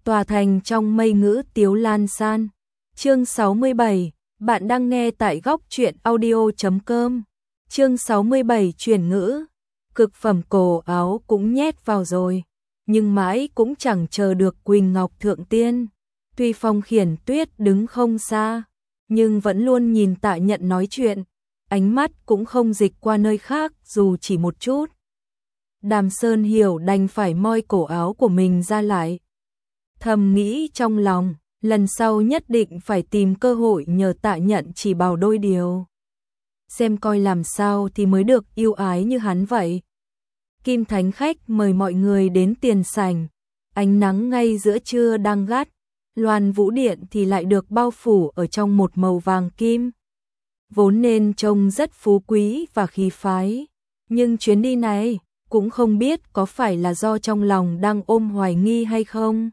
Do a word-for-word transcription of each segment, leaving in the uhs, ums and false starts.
tòa thành trong mây ngữ tiếu lan san. Chương sáu mươi bảy, bạn đang nghe tại góc truyện audio chấm com. Chương sáu mươi bảy chuyển ngữ, cực phẩm cổ áo cũng nhét vào rồi, nhưng mãi cũng chẳng chờ được Quỳnh Ngọc Thượng Tiên. Tuy Phong Khiển Tuyết đứng không xa, nhưng vẫn luôn nhìn Tạ Nhận nói chuyện, ánh mắt cũng không dịch qua nơi khác dù chỉ một chút. Đàm Sơn Hiểu đành phải moi cổ áo của mình ra lại. Thầm nghĩ trong lòng, lần sau nhất định phải tìm cơ hội nhờ Tạ Nhận chỉ bảo đôi điều. Xem coi làm sao thì mới được yêu ái như hắn vậy. Kim Thánh Khách mời mọi người đến tiền sảnh, ánh nắng ngay giữa trưa đang gắt, Loan Vũ Điện thì lại được bao phủ ở trong một màu vàng kim. Vốn nên trông rất phú quý và khí phái, nhưng chuyến đi này cũng không biết có phải là do trong lòng đang ôm hoài nghi hay không.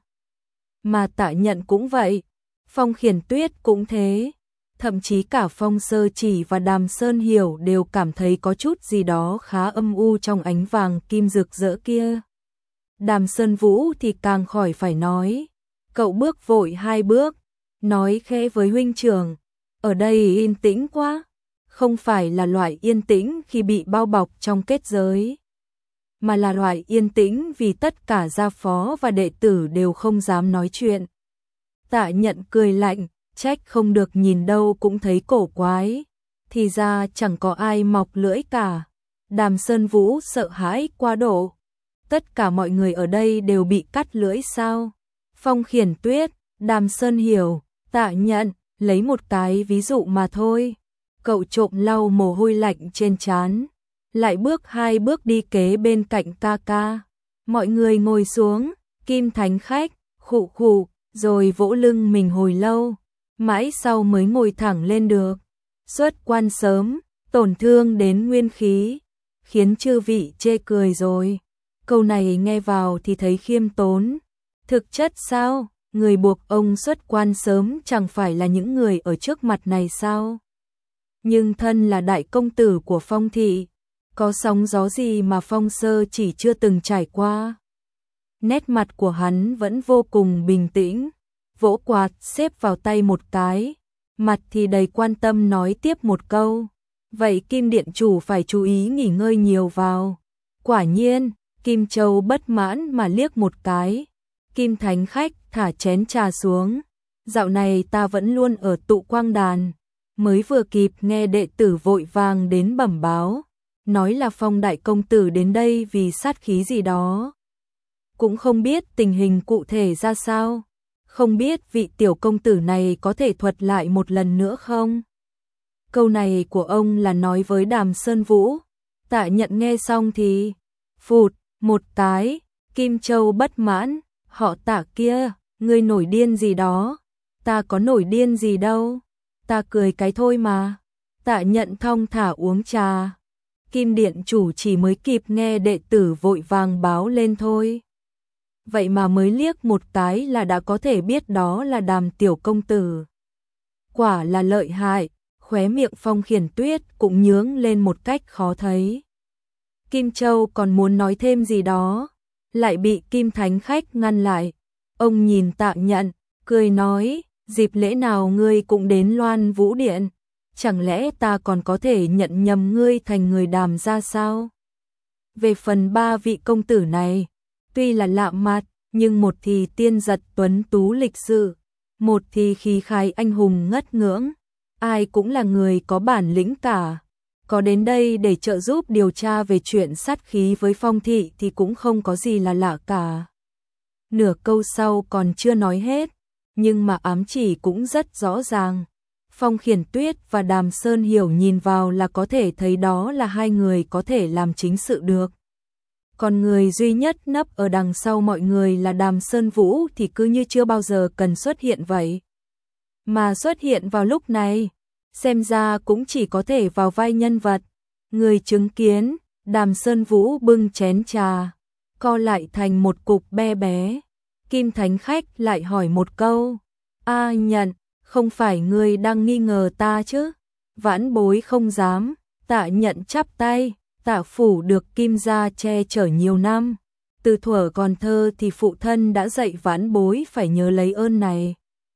Mà Tạ Nhận cũng vậy, Phong Khiển Tuyết cũng thế, thậm chí cả Phong Sơ Chỉ và Đàm Sơn Hiểu đều cảm thấy có chút gì đó khá âm u trong ánh vàng kim rực rỡ kia. Đàm Sơn Vũ thì càng khỏi phải nói, cậu bước vội hai bước, nói khẽ với huynh trưởng, ở đây yên tĩnh quá, không phải là loại yên tĩnh khi bị bao bọc trong kết giới, mà là loại yên tĩnh vì tất cả gia phó và đệ tử đều không dám nói chuyện. Tạ Nhận cười lạnh, trách không được nhìn đâu cũng thấy cổ quái, thì ra chẳng có ai mọc lưỡi cả. Đàm Sơn Vũ sợ hãi quá độ, tất cả mọi người ở đây đều bị cắt lưỡi sao? Phong Khiển Tuyết, Đàm Sơn Hiểu, Tạ Nhận, lấy một cái ví dụ mà thôi. Cậu trộm lau mồ hôi lạnh trên trán, lại bước hai bước đi kế bên cạnh ca ca. Mọi người ngồi xuống, Kim Thánh Khách, khụ khụ, rồi vỗ lưng mình hồi lâu, mãi sau mới ngồi thẳng lên được. Xuất quan sớm, tổn thương đến nguyên khí, khiến chư vị chê cười rồi. Câu này nghe vào thì thấy khiêm tốn. Thực chất sao, người buộc ông xuất quan sớm chẳng phải là những người ở trước mặt này sao? Nhưng thân là đại công tử của Phong thị, có sóng gió gì mà Phong Sơ Chỉ chưa từng trải qua. Nét mặt của hắn vẫn vô cùng bình tĩnh, vỗ quạt xếp vào tay một cái, mặt thì đầy quan tâm nói tiếp một câu. Vậy Kim Điện Chủ phải chú ý nghỉ ngơi nhiều vào. Quả nhiên, Kim Châu bất mãn mà liếc một cái. Kim Thánh Khách thả chén trà xuống. Dạo này ta vẫn luôn ở tụ quang đàn, mới vừa kịp nghe đệ tử vội vàng đến bẩm báo, nói là Phong đại công tử đến đây vì sát khí gì đó. Cũng không biết tình hình cụ thể ra sao, không biết vị tiểu công tử này có thể thuật lại một lần nữa không? Câu này của ông là nói với Đàm Sơn Vũ. Tạ Nhận nghe xong thì phụt một cái, Kim Châu bất mãn, họ Tạ kia, ngươi nổi điên gì đó? Ta có nổi điên gì đâu, ta cười cái thôi mà. Tạ Nhận thong thả uống trà. Kim Điện Chủ chỉ mới kịp nghe đệ tử vội vàng báo lên thôi. Vậy mà mới liếc một cái là đã có thể biết đó là Đàm tiểu công tử. Quả là lợi hại, khóe miệng Phong Khiển Tuyết cũng nhướng lên một cách khó thấy. Kim Châu còn muốn nói thêm gì đó, lại bị Kim Thánh Khách ngăn lại. Ông nhìn Tạ Nhận, cười nói, dịp lễ nào ngươi cũng đến Loan Vũ Điện, chẳng lẽ ta còn có thể nhận nhầm ngươi thành người Đàm ra sao? Về phần ba vị công tử này, tuy là lạ mặt, nhưng một thì tiên giật tuấn tú lịch sự, một thì khí khái anh hùng ngất ngưỡng, ai cũng là người có bản lĩnh cả. Có đến đây để trợ giúp điều tra về chuyện sát khí với Phong thị thì cũng không có gì là lạ cả. Nửa câu sau còn chưa nói hết, nhưng mà ám chỉ cũng rất rõ ràng. Phong Khiển Tuyết và Đàm Sơn Hiểu nhìn vào là có thể thấy đó là hai người có thể làm chính sự được. Còn người duy nhất nấp ở đằng sau mọi người là Đàm Sơn Vũ thì cứ như chưa bao giờ cần xuất hiện vậy. Mà xuất hiện vào lúc này, xem ra cũng chỉ có thể vào vai nhân vật. Người chứng kiến, Đàm Sơn Vũ bưng chén trà, co lại thành một cục be bé. Kim Thánh Khách lại hỏi một câu, A Nhận, không phải ngươi đang nghi ngờ ta chứ? Vãn bối không dám. Tạ Nhận chắp tay, Tạ phủ được Kim gia che chở nhiều năm, từ thuở còn thơ thì phụ thân đã dạy vãn bối phải nhớ lấy ơn này.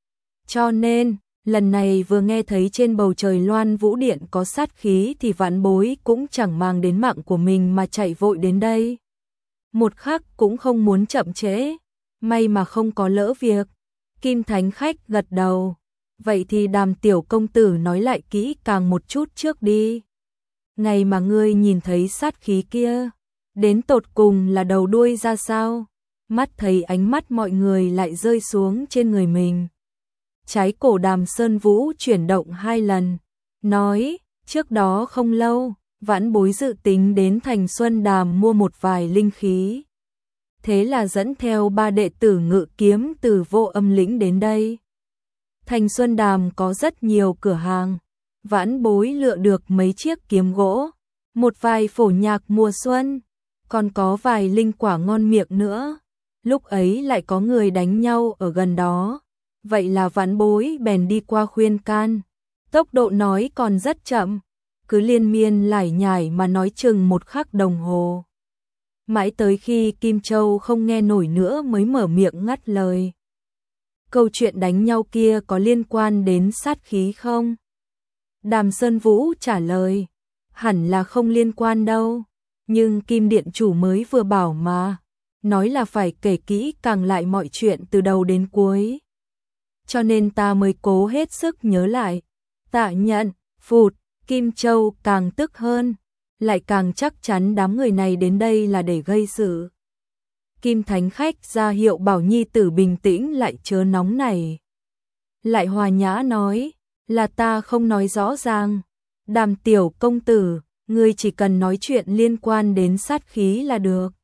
Cho nên, lần này vừa nghe thấy trên bầu trời Loan Vũ Điện có sát khí thì vãn bối cũng chẳng mang đến mạng của mình mà chạy vội đến đây. Một khắc cũng không muốn chậm trễ, may mà không có lỡ việc. Kim Thánh Khách gật đầu, vậy thì Đàm tiểu công tử nói lại kỹ càng một chút trước đi. Ngày mà ngươi nhìn thấy sát khí kia, đến tột cùng là đầu đuôi ra sao? Mắt thấy ánh mắt mọi người lại rơi xuống trên người mình. Trái cổ Đàm Sơn Vũ chuyển động hai lần, nói, trước đó không lâu, vãn bối dự tính đến thành Xuân Đàm mua một vài linh khí. Thế là dẫn theo ba đệ tử ngự kiếm từ Vô Âm Lĩnh đến đây. Thành Xuân Đàm có rất nhiều cửa hàng, vãn bối lựa được mấy chiếc kiếm gỗ, một vài phổ nhạc mùa xuân, còn có vài linh quả ngon miệng nữa. Lúc ấy lại có người đánh nhau ở gần đó, vậy là vãn bối bèn đi qua khuyên can. Tốc độ nói còn rất chậm, cứ liên miên lải nhải mà nói chừng một khắc đồng hồ. Mãi tới khi Kim Châu không nghe nổi nữa mới mở miệng ngắt lời. Câu chuyện đánh nhau kia có liên quan đến sát khí không? Đàm Sơn Vũ trả lời, hẳn là không liên quan đâu, nhưng Kim Điện chủ mới vừa bảo mà, nói là phải kể kỹ càng lại mọi chuyện từ đầu đến cuối. Cho nên ta mới cố hết sức nhớ lại. Tạ Nhận, phụt, Kim Châu càng tức hơn, lại càng chắc chắn đám người này đến đây là để gây sự. Kim Thánh Khách ra hiệu bảo nhi tử bình tĩnh lại chớ nóng này. Lại hòa nhã nói, là ta không nói rõ ràng. Đàm tiểu công tử, ngươi chỉ cần nói chuyện liên quan đến sát khí là được.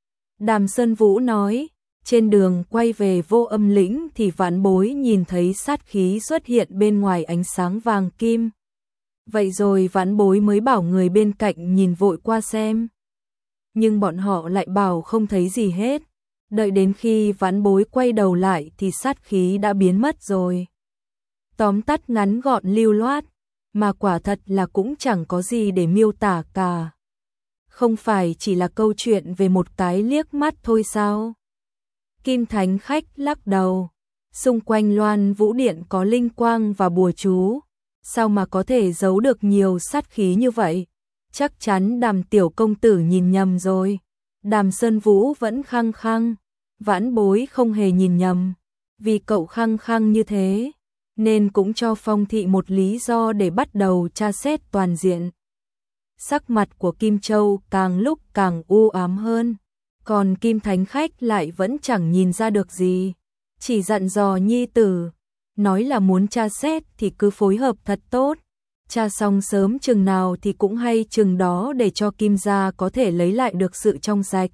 Đàm Sơn Vũ nói, trên đường quay về Vô Âm Lĩnh thì vãn bối nhìn thấy sát khí xuất hiện bên ngoài ánh sáng vàng kim. Vậy rồi vãn bối mới bảo người bên cạnh nhìn vội qua xem. Nhưng bọn họ lại bảo không thấy gì hết. Đợi đến khi vãn bối quay đầu lại thì sát khí đã biến mất rồi. Tóm tắt ngắn gọn lưu loát, mà quả thật là cũng chẳng có gì để miêu tả cả. Không phải chỉ là câu chuyện về một cái liếc mắt thôi sao? Kim Thánh Khách lắc đầu. Xung quanh Loan Vũ Điện có linh quang và bùa chú, sao mà có thể giấu được nhiều sát khí như vậy? Chắc chắn Đàm tiểu công tử nhìn nhầm rồi. Đàm Sơn Vũ vẫn khăng khăng, vãn bối không hề nhìn nhầm. Vì cậu khăng khăng như thế, nên cũng cho Phong thị một lý do để bắt đầu tra xét toàn diện. Sắc mặt của Kim Châu càng lúc càng u ám hơn, còn Kim Thánh Khách lại vẫn chẳng nhìn ra được gì, chỉ dặn dò nhi tử, nói là muốn tra xét thì cứ phối hợp thật tốt, tra xong sớm chừng nào thì cũng hay chừng đó để cho Kim gia có thể lấy lại được sự trong sạch.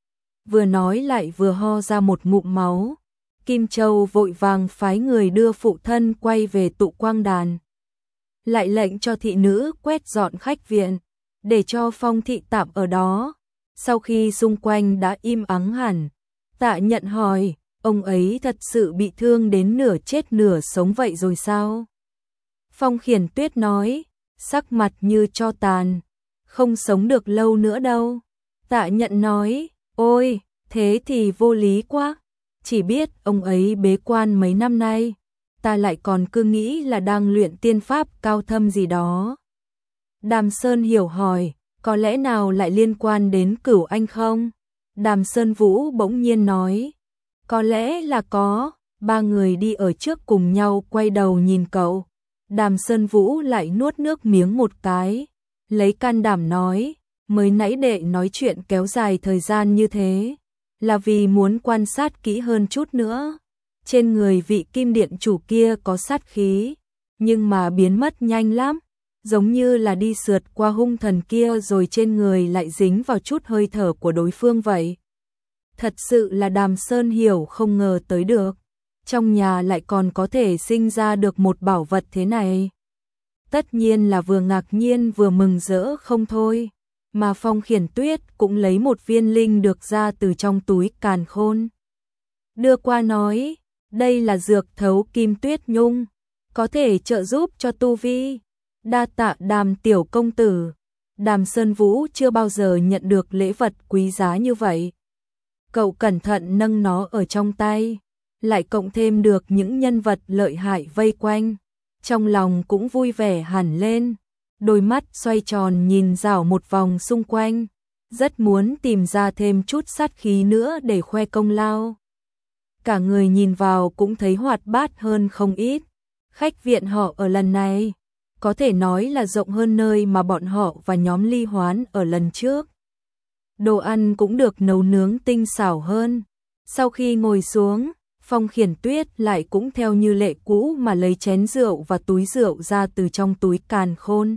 Vừa nói lại vừa ho ra một ngụm máu. Kim Châu vội vàng phái người đưa phụ thân quay về Tụ Quang Đàn. Lại lệnh cho thị nữ quét dọn khách viện, để cho Phong thị tạm ở đó. Sau khi xung quanh đã im ắng hẳn, Tạ Nhận hỏi, ông ấy thật sự bị thương đến nửa chết nửa sống vậy rồi sao? Phong Khiển Tuyết nói, sắc mặt như tro tàn, không sống được lâu nữa đâu. Tạ Nhận nói, ôi, thế thì vô lý quá. Chỉ biết ông ấy bế quan mấy năm nay, ta lại còn cứ nghĩ là đang luyện tiên pháp cao thâm gì đó. Đàm Sơn hiểu hỏi, có lẽ nào lại liên quan đến Cửu Anh không? Đàm Sơn Vũ bỗng nhiên nói, có lẽ là có. Ba người đi ở trước cùng nhau quay đầu nhìn cậu. Đàm Sơn Vũ lại nuốt nước miếng một cái, lấy can đảm nói, mới nãy đệ nói chuyện kéo dài thời gian như thế, là vì muốn quan sát kỹ hơn chút nữa. Trên người vị Kim Điện chủ kia có sát khí, nhưng mà biến mất nhanh lắm, giống như là đi sượt qua hung thần kia rồi trên người lại dính vào chút hơi thở của đối phương vậy. Thật sự là Đàm Sơn hiểu không ngờ tới được, trong nhà lại còn có thể sinh ra được một bảo vật thế này. Tất nhiên là vừa ngạc nhiên vừa mừng rỡ không thôi. Mà Phong Khiển Tuyết cũng lấy một viên linh được ra từ trong túi càn khôn, đưa qua nói, đây là dược thấu kim tuyết nhung, có thể trợ giúp cho tu vi. Đa tạ Đàm tiểu công tử. Đàm Sơn Vũ chưa bao giờ nhận được lễ vật quý giá như vậy. Cậu cẩn thận nâng nó ở trong tay, lại cộng thêm được những nhân vật lợi hại vây quanh, trong lòng cũng vui vẻ hẳn lên, đôi mắt xoay tròn nhìn rảo một vòng xung quanh, rất muốn tìm ra thêm chút sát khí nữa để khoe công lao. Cả người nhìn vào cũng thấy hoạt bát hơn không ít. Khách viện họ ở lần này có thể nói là rộng hơn nơi mà bọn họ và nhóm Ly Hoán ở lần trước. Đồ ăn cũng được nấu nướng tinh xảo hơn. Sau khi ngồi xuống, Phong Khiển Tuyết lại cũng theo như lệ cũ mà lấy chén rượu và túi rượu ra từ trong túi càn khôn.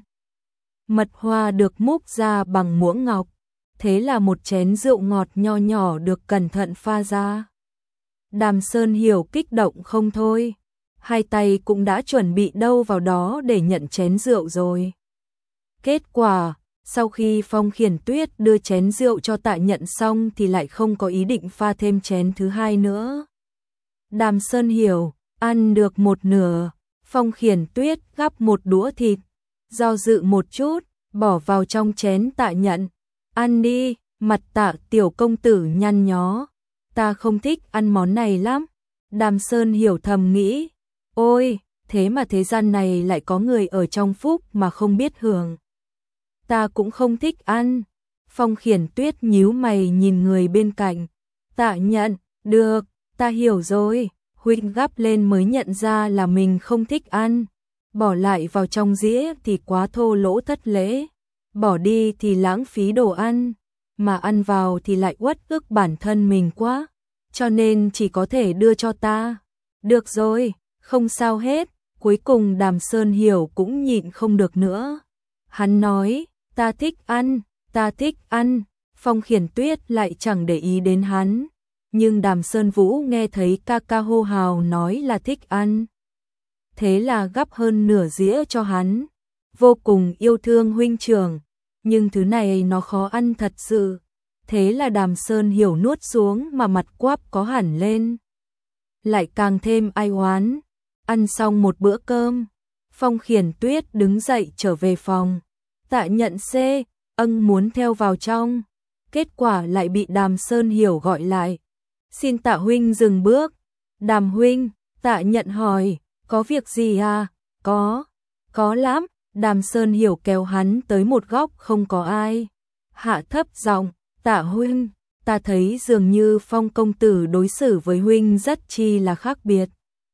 Mật hoa được múc ra bằng muỗng ngọc, thế là một chén rượu ngọt nho nhỏ được cẩn thận pha ra. Đàm Sơn Hiểu kích động không thôi, hai tay cũng đã chuẩn bị đâu vào đó để nhận chén rượu rồi. Kết quả, sau khi Phong Khiển Tuyết đưa chén rượu cho Tạ Nhận xong thì lại không có ý định pha thêm chén thứ hai nữa. Đàm Sơn Hiểu ăn được một nửa, Phong Khiển Tuyết gắp một đũa thịt, do dự một chút, bỏ vào trong chén Tạ Nhận. Ăn đi, mặt Tạ tiểu công tử nhăn nhó. Ta không thích ăn món này lắm. Đàm Sơn Hiểu thầm nghĩ. Ôi, thế mà thế gian này lại có người ở trong phúc mà không biết hưởng. Ta cũng không thích ăn. Phong Khiển Tuyết nhíu mày nhìn người bên cạnh. Tạ Nhận, được, ta hiểu rồi. Huynh gắp lên mới nhận ra là mình không thích ăn. Bỏ lại vào trong dĩa thì quá thô lỗ thất lễ. Bỏ đi thì lãng phí đồ ăn. Mà ăn vào thì lại uất ức bản thân mình quá. Cho nên chỉ có thể đưa cho ta. Được rồi, không sao hết. Cuối cùng Đàm Sơn Hiểu cũng nhịn không được nữa. Hắn nói, ta thích ăn, ta thích ăn. Phong Khiển Tuyết lại chẳng để ý đến hắn. Nhưng Đàm Sơn Vũ nghe thấy ca ca hô hào nói là thích ăn. Thế là gắp hơn nửa dĩa cho hắn. Vô cùng yêu thương huynh trưởng. Nhưng thứ này nó khó ăn thật sự. Thế là Đàm Sơn Hiểu nuốt xuống mà mặt quáp có hẳn lên. Lại càng thêm ai oán. Ăn xong một bữa cơm, Phong Khiển Tuyết đứng dậy trở về phòng. Tạ Nhận C, ân muốn theo vào trong. Kết quả lại bị Đàm Sơn Hiểu gọi lại. Xin Tạ huynh dừng bước. Đàm huynh, Tạ Nhận hỏi, có việc gì à? Có, có lắm. Đàm Sơn Hiểu kéo hắn tới một góc không có ai. Hạ thấp giọng, Tạ huynh, ta thấy dường như Phong công tử đối xử với huynh rất chi là khác biệt.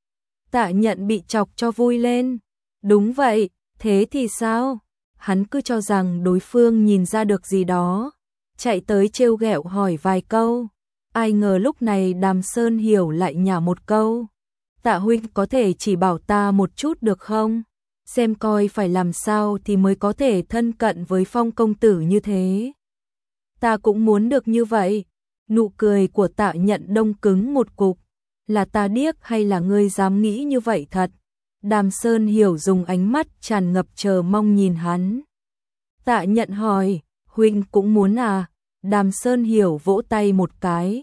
Tạ Nhận bị chọc cho vui lên. Đúng vậy, thế thì sao? Hắn cứ cho rằng đối phương nhìn ra được gì đó. Chạy tới trêu ghẹo hỏi vài câu. Ai ngờ lúc này Đàm Sơn Hiểu lại nhả một câu. Tạ huynh có thể chỉ bảo ta một chút được không? Xem coi phải làm sao thì mới có thể thân cận với Phong công tử như thế. Ta cũng muốn được như vậy. Nụ cười của Tạ Nhận đông cứng một cục. Là ta điếc hay là ngươi dám nghĩ như vậy thật? Đàm Sơn Hiểu dùng ánh mắt tràn ngập chờ mong nhìn hắn. Tạ Nhận hỏi, huynh cũng muốn à? Đàm Sơn Hiểu vỗ tay một cái.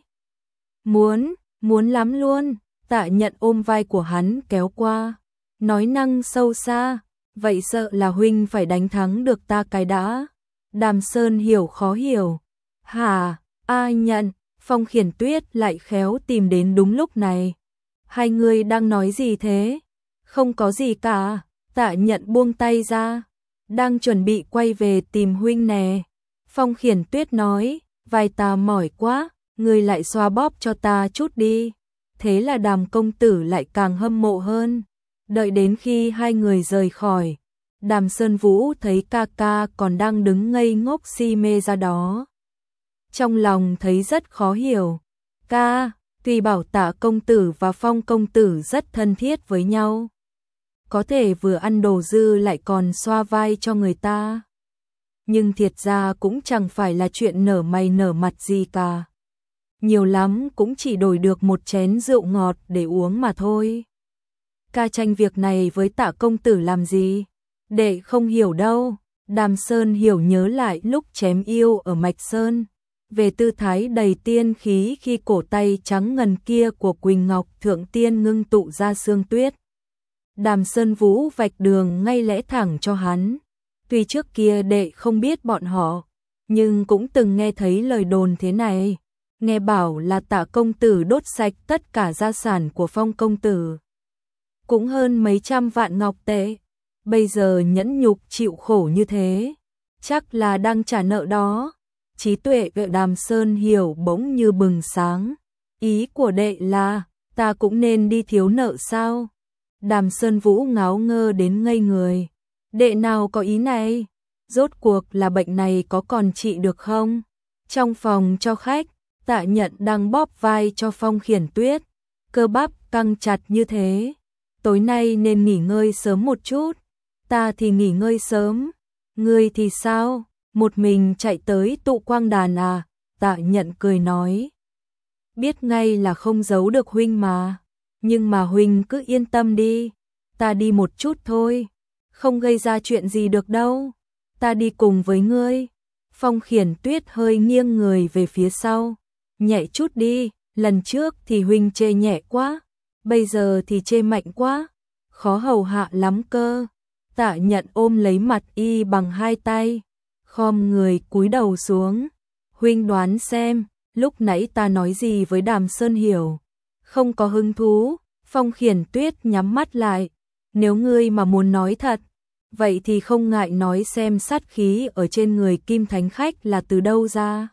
Muốn, muốn lắm luôn. Tạ Nhận ôm vai của hắn kéo qua. Nói năng sâu xa, vậy sợ là huynh phải đánh thắng được ta cái đã. Đàm Sơn Hiểu khó hiểu. Hả, A Nhận, Phong Khiển Tuyết lại khéo tìm đến đúng lúc này. Hai người đang nói gì thế? Không có gì cả. Tạ Nhận buông tay ra. Đang chuẩn bị quay về tìm huynh nè. Phong Khiển Tuyết nói, vai ta mỏi quá, người lại xoa bóp cho ta chút đi. Thế là Đàm công tử lại càng hâm mộ hơn. Đợi đến khi hai người rời khỏi, Đàm Sơn Vũ thấy ca ca còn đang đứng ngây ngốc si mê ra đó. Trong lòng thấy rất khó hiểu. Ca, tuy bảo Tạ công tử và Phong công tử rất thân thiết với nhau, có thể vừa ăn đồ dư lại còn xoa vai cho người ta, nhưng thiệt ra cũng chẳng phải là chuyện nở mày nở mặt gì cả. Nhiều lắm cũng chỉ đổi được một chén rượu ngọt để uống mà thôi. Ca tranh việc này với Tạ công tử làm gì? Đệ không hiểu đâu. Đàm Sơn Hiểu nhớ lại lúc chém yêu ở Mạch Sơn, về tư thái đầy tiên khí khi cổ tay trắng ngần kia của Quỳnh Ngọc Thượng Tiên ngưng tụ ra sương tuyết. Đàm Sơn Vũ vạch đường ngay lẽ thẳng cho hắn. Tuy trước kia đệ không biết bọn họ, nhưng cũng từng nghe thấy lời đồn thế này. nghe bảo là Tạ công tử đốt sạch tất cả gia sản của Phong công tử. Cũng hơn mấy trăm vạn ngọc tệ, bây giờ nhẫn nhục chịu khổ như thế, chắc là đang trả nợ đó. Trí tuệ ở Đàm Sơn Hiểu bỗng như bừng sáng. Ý của đệ là, ta cũng nên đi thiếu nợ sao? Đàm Sơn Vũ ngáo ngơ đến ngây người. Đệ nào có ý này? Rốt cuộc là bệnh này có còn trị được không? Trong phòng cho khách, Tạ Nhận đang bóp vai cho Phong Khiển Tuyết. Cơ bắp căng chặt như thế. Tối nay nên nghỉ ngơi sớm một chút. Ta thì nghỉ ngơi sớm. Ngươi thì sao? Một mình chạy tới tụ quang đàn à? Tạ Nhận cười nói. Biết ngay là không giấu được huynh mà. Nhưng mà huynh cứ yên tâm đi. Ta đi một chút thôi. Không gây ra chuyện gì được đâu. Ta đi cùng với ngươi. Phong Khiển Tuyết hơi nghiêng người về phía sau. Nhẹ chút đi. Lần trước thì huynh chê nhẹ quá. Bây giờ thì chê mạnh quá. Khó hầu hạ lắm cơ. Tạ Nhận ôm lấy mặt y bằng hai tay. Khom người cúi đầu xuống. Huynh đoán xem, lúc nãy ta nói gì với Đàm Sơn Hiểu? Không có hứng thú. Phong Khiển Tuyết nhắm mắt lại. Nếu ngươi mà muốn nói thật, vậy thì không ngại nói xem sát khí ở trên người Kim Thánh Khách là từ đâu ra.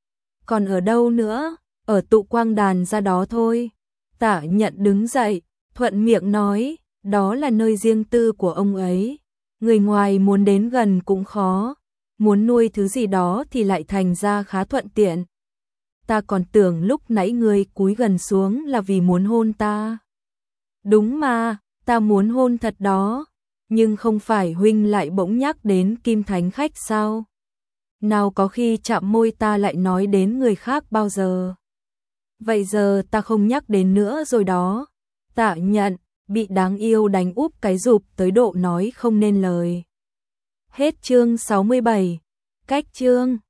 Còn ở đâu nữa? Ở tụ quang đàn ra đó thôi. Tạ Nhận đứng dậy, thuận miệng nói, đó là nơi riêng tư của ông ấy. Người ngoài muốn đến gần cũng khó. Muốn nuôi thứ gì đó thì lại thành ra khá thuận tiện. Ta còn tưởng lúc nãy ngươi cúi gần xuống là vì muốn hôn ta. Đúng mà, ta muốn hôn thật đó. Nhưng không phải huynh lại bỗng nhắc đến Kim Thánh Khách sao? Nào có khi chạm môi ta lại nói đến người khác bao giờ. Vậy giờ ta không nhắc đến nữa rồi đó. Tạ Nhận bị đáng yêu đánh úp cái rụp tới độ nói không nên lời. Hết chương sáu mươi bảy. Cách chương